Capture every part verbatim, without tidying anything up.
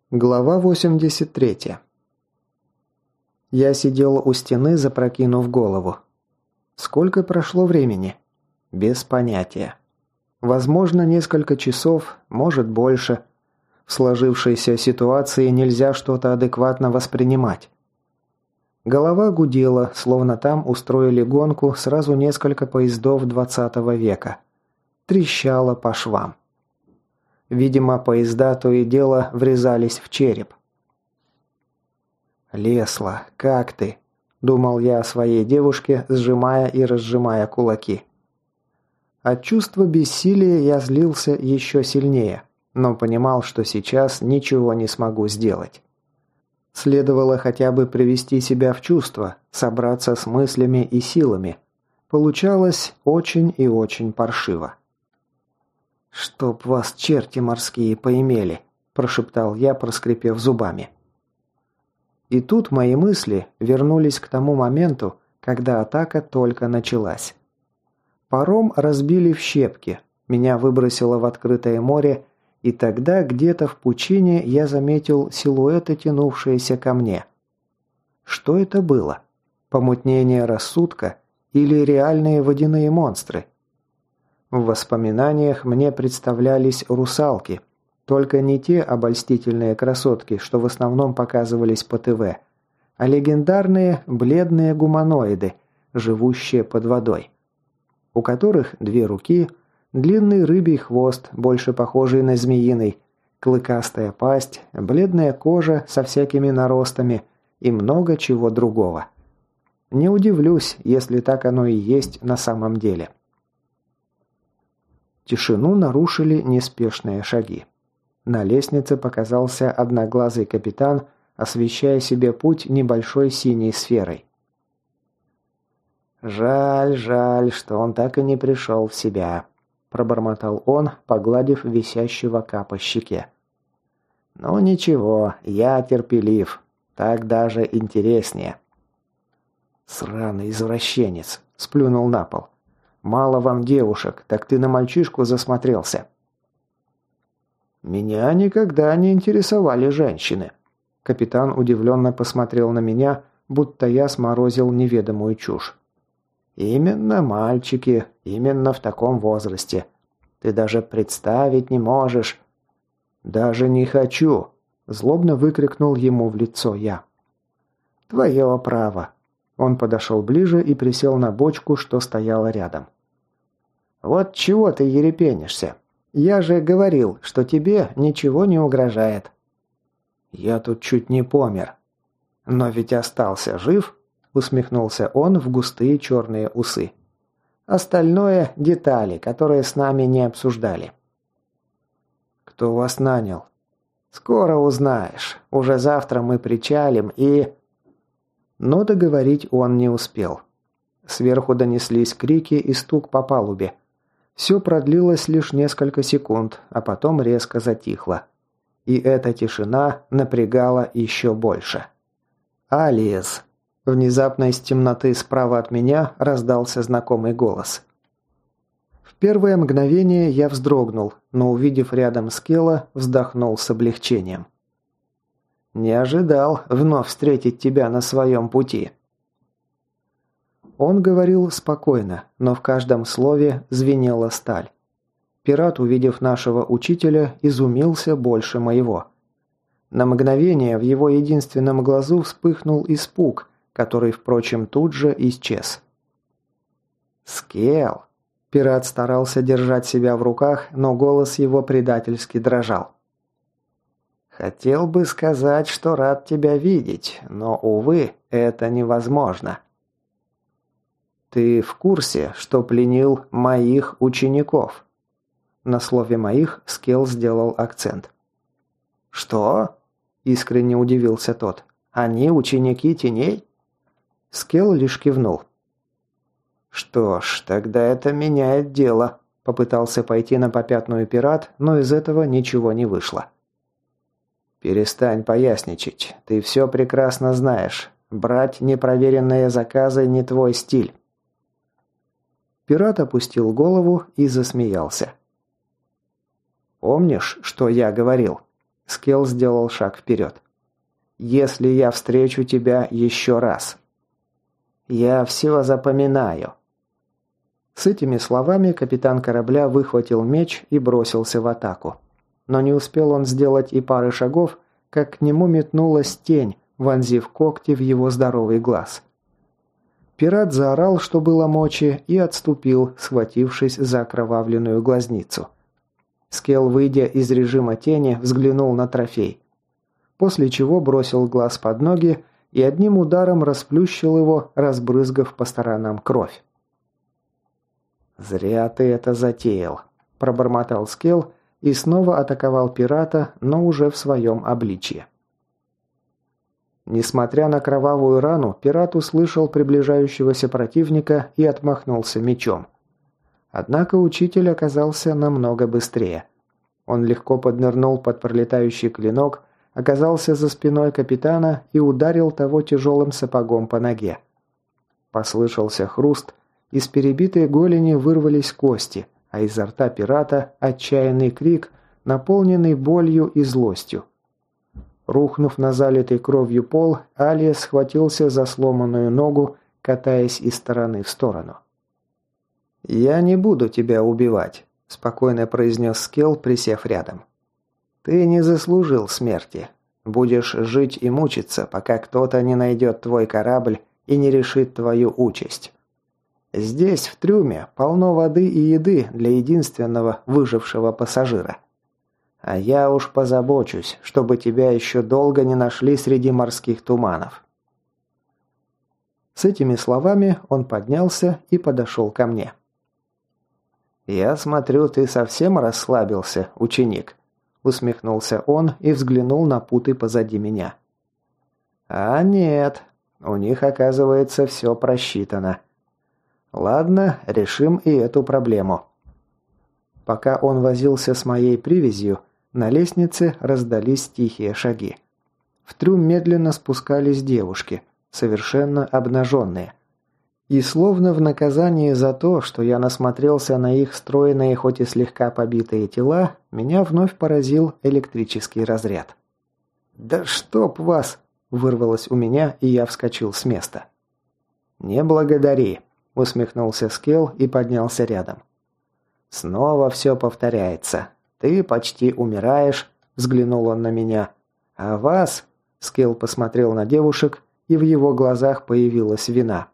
Глава восемьдесят третья. Я сидел у стены, запрокинув голову. Сколько прошло времени? Без понятия. Возможно, несколько часов, может больше. В сложившейся ситуации нельзя что-то адекватно воспринимать. Голова гудела, словно там устроили гонку сразу несколько поездов двадцатого века. Трещала по швам. Видимо, поезда то и дело врезались в череп. «Лесла, как ты?» – думал я о своей девушке, сжимая и разжимая кулаки. От чувства бессилия я злился еще сильнее, но понимал, что сейчас ничего не смогу сделать. Следовало хотя бы привести себя в чувство, собраться с мыслями и силами. Получалось очень и очень паршиво. «Чтоб вас черти морские поимели», – прошептал я, проскрипев зубами. И тут мои мысли вернулись к тому моменту, когда атака только началась. Паром разбили в щепки, меня выбросило в открытое море, и тогда где-то в пучине я заметил силуэты, тянувшиеся ко мне. Что это было? Помутнение рассудка или реальные водяные монстры? В воспоминаниях мне представлялись русалки, только не те обольстительные красотки, что в основном показывались по ТВ, а легендарные бледные гуманоиды, живущие под водой, у которых две руки, длинный рыбий хвост, больше похожий на змеиный, клыкастая пасть, бледная кожа со всякими наростами и много чего другого. Не удивлюсь, если так оно и есть на самом деле. Тишину нарушили неспешные шаги. На лестнице показался одноглазый капитан, освещая себе путь небольшой синей сферой. «Жаль, жаль, что он так и не пришел в себя», – пробормотал он, погладив висящего Ка по щеке. «Ну ничего, я терпелив, так даже интереснее». «Сраный извращенец», – сплюнул на пол. «Мало вам девушек, так ты на мальчишку засмотрелся». «Меня никогда не интересовали женщины». Капитан удивленно посмотрел на меня, будто я сморозил неведомую чушь. «Именно мальчики, именно в таком возрасте. Ты даже представить не можешь». «Даже не хочу!» – злобно выкрикнул ему в лицо я. «Твое право». Он подошел ближе и присел на бочку, что стояла рядом. «Вот чего ты ерепенишься? Я же говорил, что тебе ничего не угрожает». «Я тут чуть не помер». «Но ведь остался жив», – усмехнулся он в густые черные усы. «Остальное – детали, которые с нами не обсуждали». «Кто вас нанял?» «Скоро узнаешь. Уже завтра мы причалим и...» Но договорить он не успел. Сверху донеслись крики и стук по палубе. Все продлилось лишь несколько секунд, а потом резко затихло. И эта тишина напрягала еще больше. «Алиес!» Внезапно из темноты справа от меня раздался знакомый голос. В первое мгновение я вздрогнул, но, увидев рядом Скелла, вздохнул с облегчением. «Не ожидал вновь встретить тебя на своем пути». Он говорил спокойно, но в каждом слове звенела сталь. Пират, увидев нашего учителя, изумился больше моего. На мгновение в его единственном глазу вспыхнул испуг, который, впрочем, тут же исчез. «Скелл!» Пират старался держать себя в руках, но голос его предательски дрожал. «Хотел бы сказать, что рад тебя видеть, но, увы, это невозможно». «Ты в курсе, что пленил моих учеников?» На слове «моих» Скелл сделал акцент. «Что?» – искренне удивился тот. «Они ученики теней?» Скелл лишь кивнул. «Что ж, тогда это меняет дело», – попытался пойти на попятную пират, но из этого ничего не вышло. «Перестань поясничать. Ты все прекрасно знаешь. Брать непроверенные заказы не твой стиль». Пират опустил голову и засмеялся. «Помнишь, что я говорил?» Скелл сделал шаг вперед. «Если я встречу тебя еще раз». «Я все запоминаю». С этими словами капитан корабля выхватил меч и бросился в атаку. Но не успел он сделать и пары шагов, как к нему метнулась тень, вонзив когти в его здоровый глаз. Пират заорал, что было мочи, и отступил, схватившись за окровавленную глазницу. Скелл, выйдя из режима тени, взглянул на трофей. После чего бросил глаз под ноги и одним ударом расплющил его, разбрызгав по сторонам кровь. «Зря ты это затеял», – пробормотал Скелл и снова атаковал пирата, но уже в своем обличье. Несмотря на кровавую рану, пират услышал приближающегося противника и отмахнулся мечом. Однако учитель оказался намного быстрее. Он легко поднырнул под пролетающий клинок, оказался за спиной капитана и ударил того тяжелым сапогом по ноге. Послышался хруст, из перебитой голени вырвались кости, а изо рта пирата отчаянный крик, наполненный болью и злостью. Рухнув на залитый кровью пол, Алия схватился за сломанную ногу, катаясь из стороны в сторону. «Я не буду тебя убивать», – спокойно произнес Скелл, присев рядом. «Ты не заслужил смерти. Будешь жить и мучиться, пока кто-то не найдет твой корабль и не решит твою участь. Здесь, в трюме, полно воды и еды для единственного выжившего пассажира. А я уж позабочусь, чтобы тебя еще долго не нашли среди морских туманов». С этими словами он поднялся и подошел ко мне. «Я смотрю, ты совсем расслабился, ученик», – усмехнулся он и взглянул на путы позади меня. «А нет, у них, оказывается, все просчитано. Ладно, решим и эту проблему». Пока он возился с моей привязью, на лестнице раздались тихие шаги. В трюм медленно спускались девушки, совершенно обнаженные. И словно в наказание за то, что я насмотрелся на их стройные, хоть и слегка побитые тела, меня вновь поразил электрический разряд. «Да чтоб вас!» – вырвалось у меня, и я вскочил с места. «Не благодари», – усмехнулся Скелл и поднялся рядом. «Снова все повторяется. Ты почти умираешь», – взглянул он на меня. «А вас?» – Скелл посмотрел на девушек, и в его глазах появилась вина.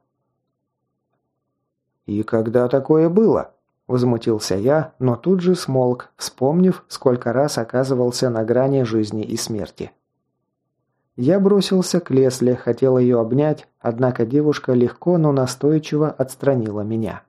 «И когда такое было?» – возмутился я, но тут же смолк, вспомнив, сколько раз оказывался на грани жизни и смерти. Я бросился к Лесли, хотел ее обнять, однако девушка легко, но настойчиво отстранила меня.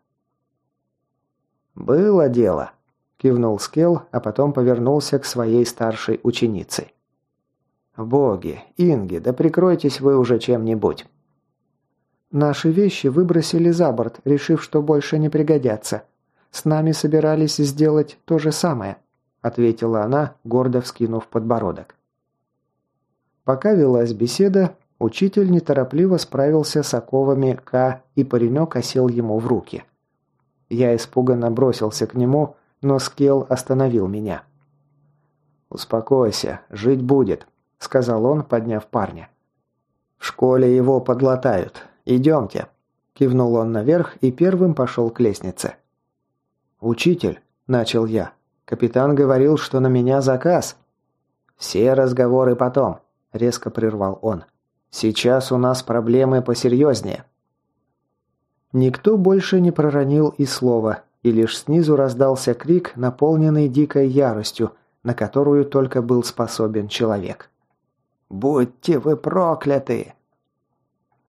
«Было дело», – кивнул Скелл, а потом повернулся к своей старшей ученице. «Боги, Инги, да прикройтесь вы уже чем-нибудь». «Наши вещи выбросили за борт, решив, что больше не пригодятся. С нами собирались сделать то же самое», – ответила она, гордо вскинув подбородок. Пока велась беседа, учитель неторопливо справился с оковами К, и паренек осел ему в руки. Я испуганно бросился к нему, но Скелл остановил меня. «Успокойся, жить будет», – сказал он, подняв парня. «В школе его подлатают. Идемте», – кивнул он наверх и первым пошел к лестнице. «Учитель», – начал я, – «капитан говорил, что на меня заказ». «Все разговоры потом», – резко прервал он. «Сейчас у нас проблемы посерьезнее». Никто больше не проронил и слова, и лишь снизу раздался крик, наполненный дикой яростью, на которую только был способен человек. «Будьте вы прокляты!»